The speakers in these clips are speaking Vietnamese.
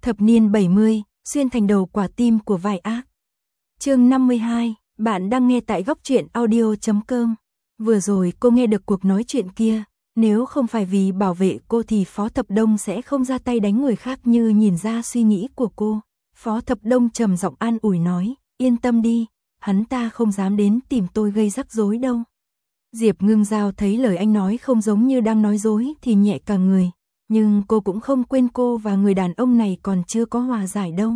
Thập niên 70, xuyên thành đầu quả tim của vai ác. Chương 52, bạn đang nghe tại góc truyện audio.com. Vừa rồi cô nghe được cuộc nói chuyện kia, nếu không phải vì bảo vệ cô thì Phó Thập Đông sẽ không ra tay đánh người khác như nhìn ra suy nghĩ của cô. Phó Thập Đông trầm giọng an ủi nói, yên tâm đi, hắn ta không dám đến tìm tôi gây rắc rối đâu. Diệp Ngưng Giao thấy lời anh nói không giống như đang nói dối thì nhẹ cả người, nhưng cô cũng không quên cô và người đàn ông này còn chưa có hòa giải đâu.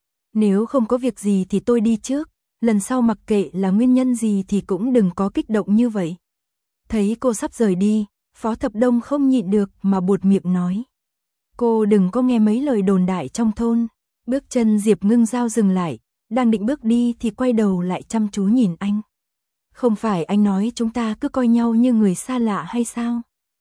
Nếu không có việc gì thì tôi đi trước, lần sau mặc kệ là nguyên nhân gì thì cũng đừng có kích động như vậy. Thấy cô sắp rời đi, Phó Thập Đông không nhịn được mà buột miệng nói. Cô đừng có nghe mấy lời đồn đại trong thôn. Bước chân Diệp Ngưng Giao dừng lại, đang định bước đi thì quay đầu lại chăm chú nhìn anh. Không phải anh nói chúng ta cứ coi nhau như người xa lạ hay sao?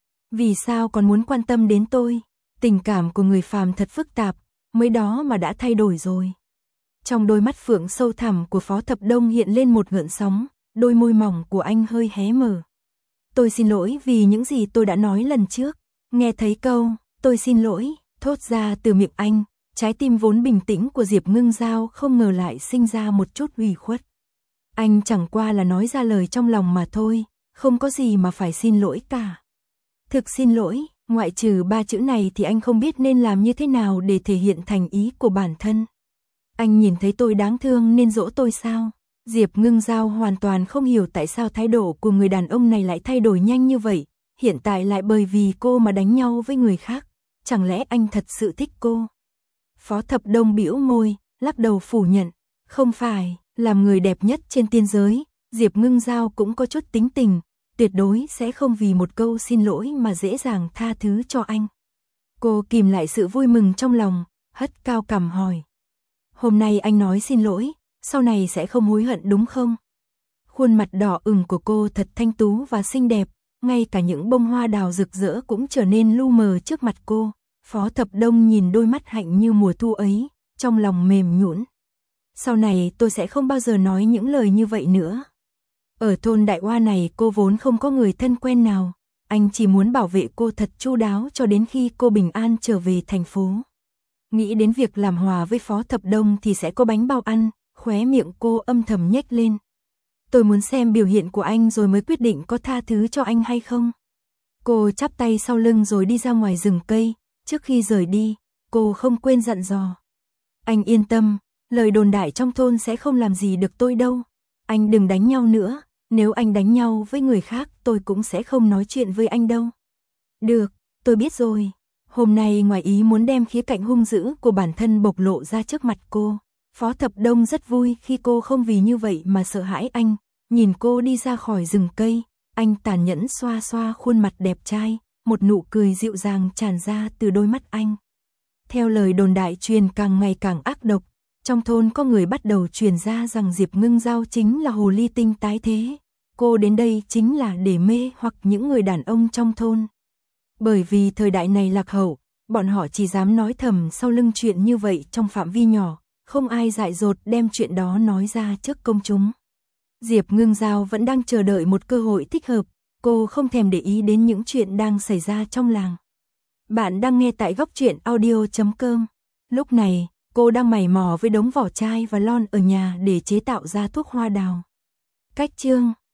Vì sao còn muốn quan tâm đến tôi? Tình cảm của người phàm thật phức tạp, mới đó mà đã thay đổi rồi. Trong đôi mắt phượng sâu thẳm của Phó Thập Đông hiện lên một gợn sóng, đôi môi mỏng của anh hơi hé mở. Tôi xin lỗi vì những gì tôi đã nói lần trước. Nghe thấy câu, tôi xin lỗi, thốt ra từ miệng anh, trái tim vốn bình tĩnh của Diệp Ngưng Giao không ngờ lại sinh ra một chút ủy khuất. Anh chẳng qua là nói ra lời trong lòng mà thôi, không có gì mà phải xin lỗi cả. Thực xin lỗi, ngoại trừ 3 chữ này thì anh không biết nên làm như thế nào để thể hiện thành ý của bản thân. Anh nhìn thấy tôi đáng thương nên dỗ tôi sao? Diệp Ngưng Giao hoàn toàn không hiểu tại sao thái độ của người đàn ông này lại thay đổi nhanh như vậy, hiện tại lại bởi vì cô mà đánh nhau với người khác. Chẳng lẽ anh thật sự thích cô? Phó Thập Đông bĩu môi, lắc đầu phủ nhận. Không phải, làm người đẹp nhất trên tiên giới, Diệp Ngưng Giao cũng có chút tính tình, tuyệt đối sẽ không vì một câu xin lỗi mà dễ dàng tha thứ cho anh. Cô kìm lại sự vui mừng trong lòng, hất cao cằm hỏi. Hôm nay anh nói xin lỗi, sau này sẽ không hối hận đúng không? Khuôn mặt đỏ ửng của cô thật thanh tú và xinh đẹp, ngay cả những bông hoa đào rực rỡ cũng trở nên lu mờ trước mặt cô. Phó Thập Đông nhìn đôi mắt hạnh như mùa thu ấy, trong lòng mềm nhũn. Sau này tôi sẽ không bao giờ nói những lời như vậy nữa. Ở thôn Đại Hoa này cô vốn không có người thân quen nào, anh chỉ muốn bảo vệ cô thật chu đáo cho đến khi cô bình an trở về thành phố. Nghĩ đến việc làm hòa với Phó Thập Đông thì sẽ có bánh bao ăn, khóe miệng cô âm thầm nhếch lên. Tôi muốn xem biểu hiện của anh rồi mới quyết định có tha thứ cho anh hay không. Cô chắp tay sau lưng rồi đi ra ngoài rừng cây, trước khi rời đi, cô không quên dặn dò. Anh yên tâm, lời đồn đại trong thôn sẽ không làm gì được tôi đâu. Anh đừng đánh nhau nữa, nếu anh đánh nhau với người khác tôi cũng sẽ không nói chuyện với anh đâu. Được, tôi biết rồi. Hôm nay ngoài ý muốn đem khía cạnh hung dữ của bản thân bộc lộ ra trước mặt cô. Phó Thập Đông rất vui khi cô không vì như vậy mà sợ hãi anh. Nhìn cô đi ra khỏi rừng cây, anh tàn nhẫn xoa xoa khuôn mặt đẹp trai, một nụ cười dịu dàng tràn ra từ đôi mắt anh. Theo lời đồn đại truyền càng ngày càng ác độc, trong thôn có người bắt đầu truyền ra rằng Diệp Ngưng Giao chính là hồ ly tinh tái thế. Cô đến đây chính là để mê hoặc những người đàn ông trong thôn. Bởi vì thời đại này lạc hậu, bọn họ chỉ dám nói thầm sau lưng chuyện như vậy trong phạm vi nhỏ, không ai dại dột đem chuyện đó nói ra trước công chúng. Diệp Ngưng Giao vẫn đang chờ đợi một cơ hội thích hợp, cô không thèm để ý đến những chuyện đang xảy ra trong làng. Bạn đang nghe tại góc truyện audio.com. Lúc này, cô đang mày mò với đống vỏ chai và lon ở nhà để chế tạo ra thuốc hoa đào. Cách chương